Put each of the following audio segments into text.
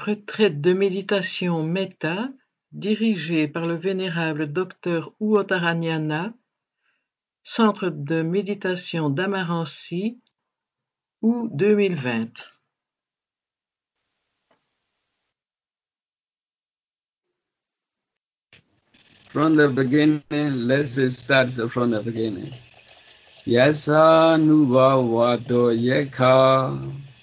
retraite de méditation Metta dirigée par le vénérable Dr Uottaranyana, Centre de méditation d'Amarancy, août 2020. From the beginning, let's start from the beginning. Yasanubhavato yakha.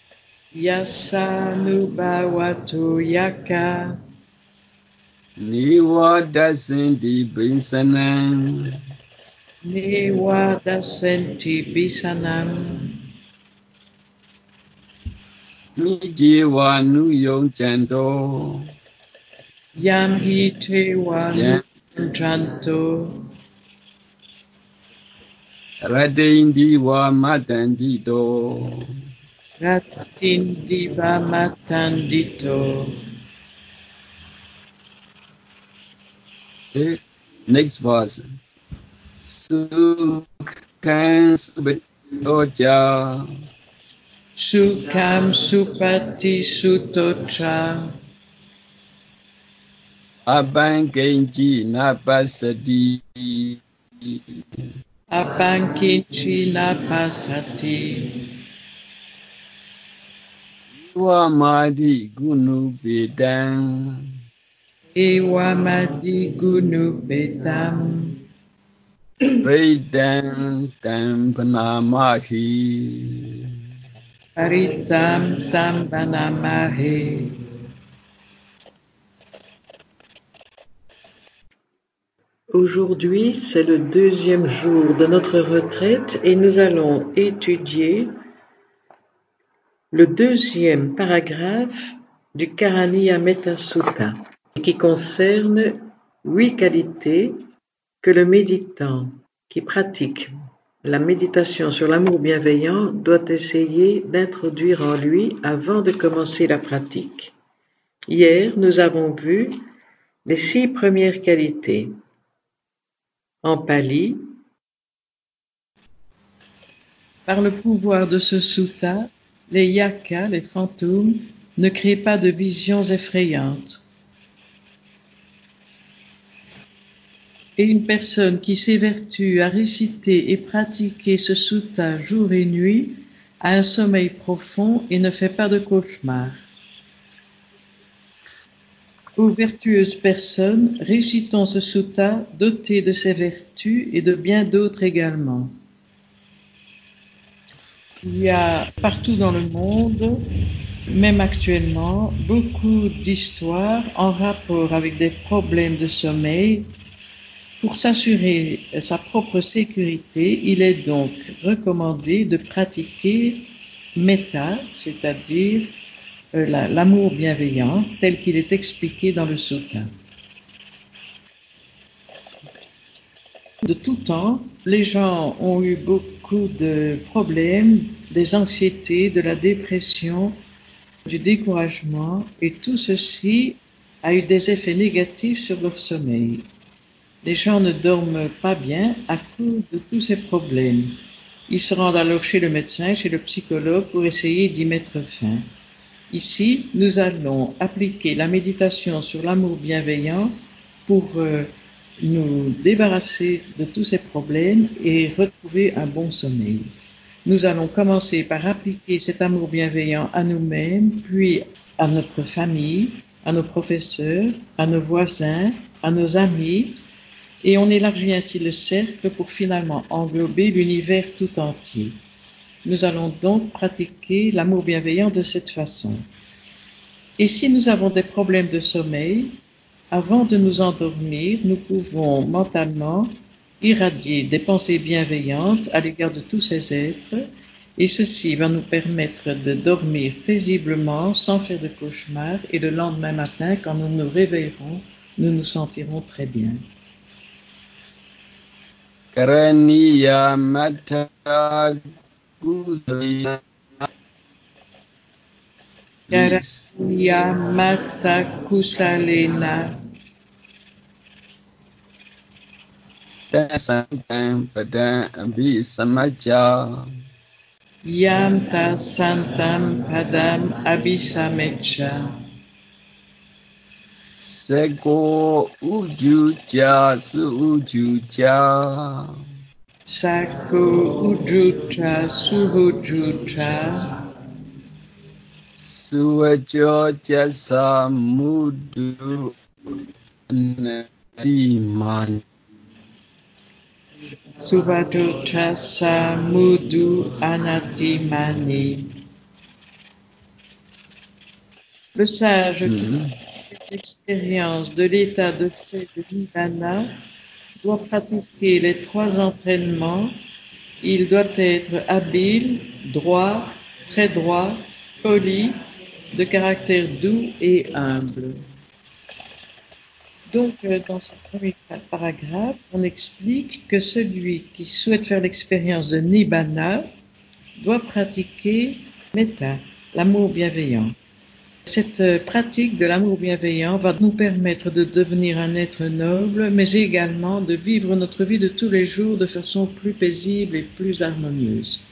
Yasanubhavato yakha. Nivadasanti bhisanam. Nivadasanti bhisanam. Nijiva nuyonjanto. Yam hi teva nuyonjanto. Radindiva matandito. Ratindiva matandito. Okay. Next verse. Sukham subhitoja. Sukham supati sutocha. Abangenji napasati. Abankinchi napasati. Wamadi gunu bedang. Ewamadi gunu bedam. Redang tampanamahi. Paridam tambanamahe. Aujourd'hui, c'est le 2e jour de notre retraite et nous allons étudier le 2e paragraphe du Karaniya Metta Sutta qui concerne 8 qualités que le méditant qui pratique la méditation sur l'amour bienveillant doit essayer d'introduire en lui avant de commencer la pratique. Hier, nous avons vu les 6 premières qualités. En pali, par le pouvoir de ce sutta, les yakas, les fantômes, ne créent pas de visions effrayantes. Et une personne qui s'évertue à réciter et pratiquer ce sutta jour et nuit a un sommeil profond et ne fait pas de cauchemars. Ô vertueuses personnes, récitons ce sutta doté de ses vertus et de bien d'autres également. Il y a partout dans le monde, même actuellement, beaucoup d'histoires en rapport avec des problèmes de sommeil. Pour s'assurer sa propre sécurité, il est donc recommandé de pratiquer Metta, c'est-à-dire l'amour bienveillant, tel qu'il est expliqué dans le sutta. De tout temps, les gens ont eu beaucoup de problèmes, des anxiétés, de la dépression, du découragement, et tout ceci a eu des effets négatifs sur leur sommeil. Les gens ne dorment pas bien à cause de tous ces problèmes. Ils se rendent alors chez le médecin, chez le psychologue pour essayer d'y mettre fin. Ici, nous allons appliquer la méditation sur l'amour bienveillant pour nous débarrasser de tous ces problèmes et retrouver un bon sommeil. Nous allons commencer par appliquer cet amour bienveillant à nous-mêmes, puis à notre famille, à nos professeurs, à nos voisins, à nos amis, et on élargit ainsi le cercle pour finalement englober l'univers tout entier. Nous allons donc pratiquer l'amour bienveillant de cette façon. Et si nous avons des problèmes de sommeil, avant de nous endormir, nous pouvons mentalement irradier des pensées bienveillantes à l'égard de tous ces êtres, et ceci va nous permettre de dormir paisiblement sans faire de cauchemars, et le lendemain matin, quand nous nous réveillerons, nous nous sentirons très bien. Karaniya Metta Kusalena. Karaniya Metta Kusalena. Santam padam abhisamaja. Yam ta santam padam abhisamecha. Seko ujuja su ujuja. Sako ujucha suhujucha. Suwajo jasa mudu nadiman. Suvajucha samudu anatimani. Le sage qui fait l'expérience de l'état de fait de Nibbana doit pratiquer les trois entraînements. Il doit être habile, droit, très droit, poli, de caractère doux et humble. Donc, dans ce premier paragraphe, on explique que celui qui souhaite faire l'expérience de Nibbana doit pratiquer Metta, l'amour bienveillant. Cette pratique de l'amour bienveillant va nous permettre de devenir un être noble, mais également de vivre notre vie de tous les jours de façon plus paisible et plus harmonieuse.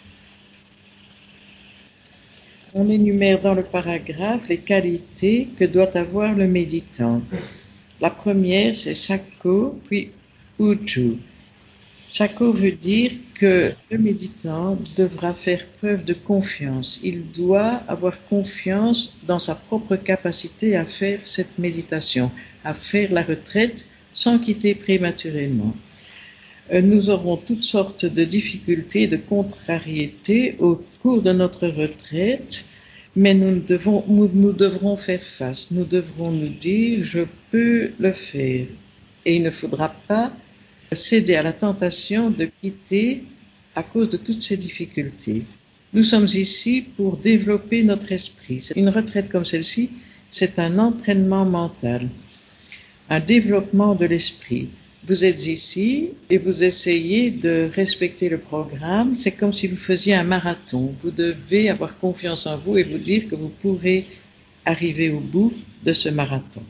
On énumère dans le paragraphe les qualités que doit avoir le méditant. La première, c'est Sako, puis Uju. Sako veut dire que le méditant devra faire preuve de confiance. Il doit avoir confiance dans sa propre capacité à faire cette méditation, à faire la retraite sans quitter prématurément. Nous aurons toutes sortes de difficultés, de contrariétés au cours de notre retraite, mais nous devrons faire face. Nous devrons nous dire, je peux le faire. Et il ne faudra pas céder à la tentation de quitter à cause de toutes ces difficultés. Nous sommes ici pour développer notre esprit. Une retraite comme celle-ci, c'est un entraînement mental, un développement de l'esprit. Vous êtes ici et vous essayez de respecter le programme. C'est comme si vous faisiez un marathon. Vous devez avoir confiance en vous et vous dire que vous pourrez arriver au bout de ce marathon.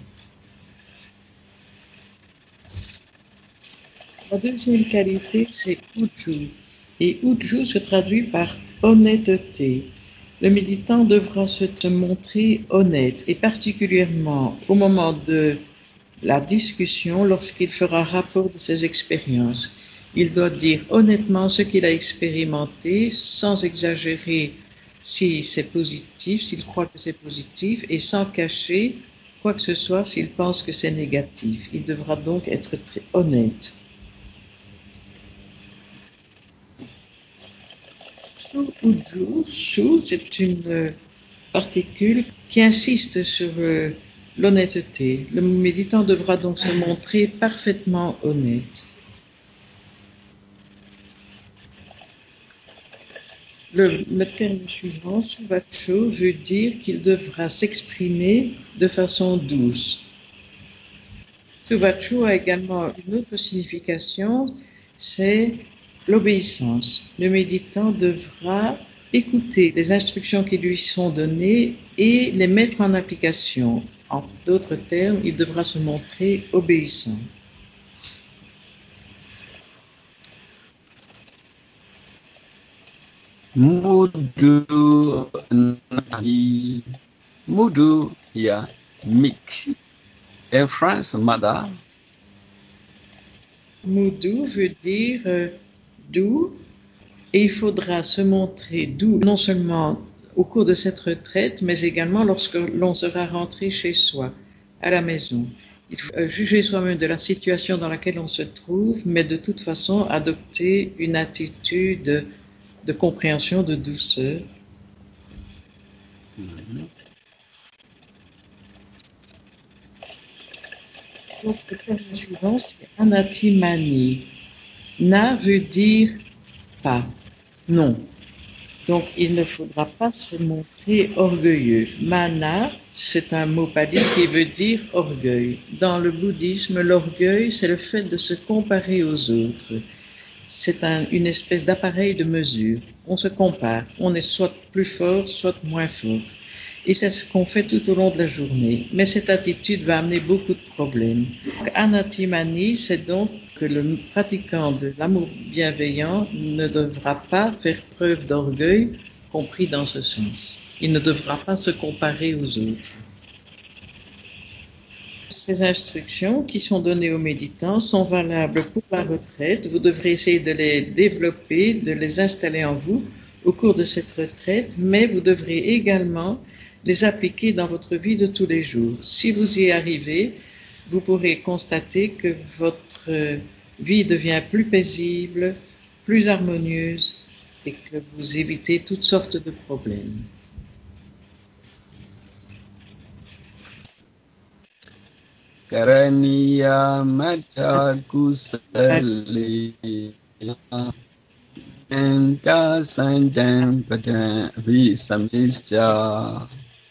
La deuxième qualité, c'est Uju. Et Uju se traduit par honnêteté. Le méditant devra se montrer honnête, et particulièrement au moment de la discussion, lorsqu'il fera rapport de ses expériences. Il doit dire honnêtement ce qu'il a expérimenté, sans exagérer si c'est positif, s'il croit que c'est positif, et sans cacher quoi que ce soit s'il pense que c'est négatif. Il devra donc être très honnête. Shu-uju, shu, c'est une particule qui insiste sur l'honnêteté. Le méditant devra donc se montrer parfaitement honnête. Le terme suivant, suvacho, veut dire qu'il devra s'exprimer de façon douce. Suvacho a également une autre signification, c'est l'obéissance. Le méditant devra écouter les instructions qui lui sont données et les mettre en application. En d'autres termes, il devra se montrer obéissant. Mudu nadi. Mudu, yeah, meek. In France, madame. Mudu veut dire doux, et il faudra se montrer doux non seulement au cours de cette retraite, mais également lorsque l'on sera rentré chez soi, à la maison. Il faut juger soi-même de la situation dans laquelle on se trouve, mais de toute façon adopter une attitude de compréhension, de douceur. Donc, le terme suivant, c'est anatimani. Na veut dire pas, non. Donc, il ne faudra pas se montrer orgueilleux. Mana, c'est un mot pali qui veut dire orgueil. Dans le bouddhisme, l'orgueil, c'est le fait de se comparer aux autres. C'est une espèce d'appareil de mesure. On se compare. On est soit plus fort, soit moins fort. Et c'est ce qu'on fait tout au long de la journée. Mais cette attitude va amener beaucoup de problèmes. Anatimani, c'est donc que le pratiquant de l'amour bienveillant ne devra pas faire preuve d'orgueil, compris dans ce sens. Il ne devra pas se comparer aux autres. Ces instructions qui sont données aux méditants sont valables pour la retraite. Vous devrez essayer de les développer, de les installer en vous au cours de cette retraite, mais vous devrez également les appliquer dans votre vie de tous les jours. Si vous y arrivez, vous pourrez constater que votre vie devient plus paisible, plus harmonieuse et que vous évitez toutes sortes de problèmes. Karaniya Mata Kusale Enta Sandam Padam Visamisja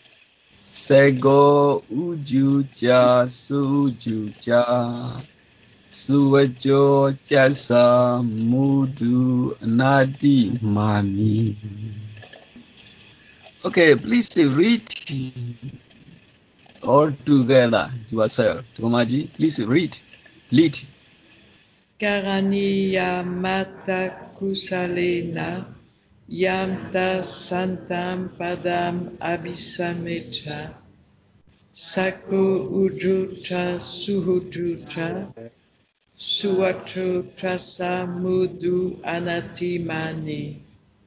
Sego Ujuja Sujuja Suvajo Jasa Mudu Nadi Mani. Okay, please read all together yourself. Thomaji, please read. Lead. Karaniya Mata Kusalena Yamta Santam Padam Abhisamecha Sako Ujucha Suhujucha Suacho Trasa Mudu Anatimani.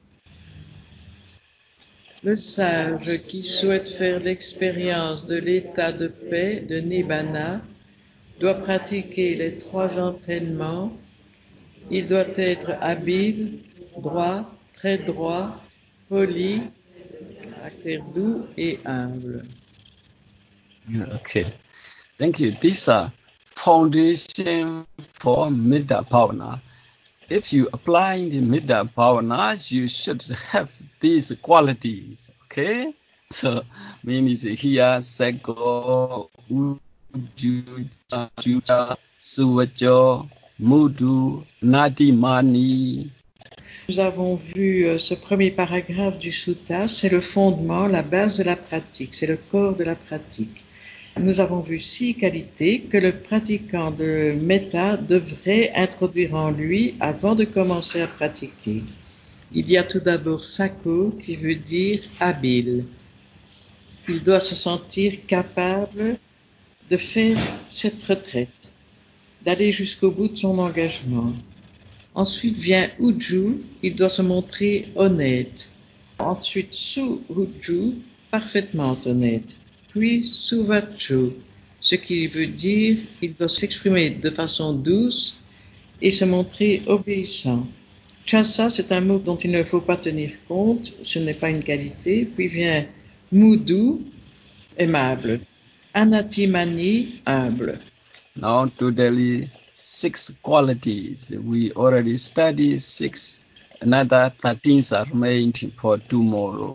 Le sage qui souhaite faire l'expérience de l'état de paix de Nibbana doit pratiquer les 3 entraînements. Il doit être habile, droit, très droit, poli, caractère doux et humble. Okay. Thank you. These are foundation for Metta Bhavana. If you apply the Metta Bhavana, you should have these qualities. Okay? So, means here, Seko, Ujuja, Suvajo, Mudu, Nadimani. Nous avons vu ce premier paragraphe du sutta, c'est le fondement, la base de la pratique, c'est le corps de la pratique. Nous avons vu 6 qualités que le pratiquant de Metta devrait introduire en lui avant de commencer à pratiquer. Il y a tout d'abord Sako qui veut dire habile. Il doit se sentir capable de faire cette retraite, d'aller jusqu'au bout de son engagement. Ensuite vient Uju, il doit se montrer honnête. Ensuite Suhuju, parfaitement honnête. Puis Suvachu, ce qui veut dire il doit s'exprimer de façon douce et se montrer obéissant. Chasa, c'est un mot dont il ne faut pas tenir compte, ce n'est pas une qualité. Puis vient Mudu, aimable. Anatimani, humble. Now totally 6 qualities. We already studied 6. Another 13 are made for tomorrow.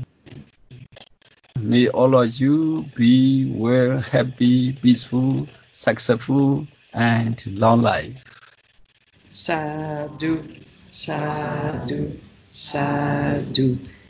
May all of you be well, happy, peaceful, successful, and long life. Sadhu, sadhu, sadhu.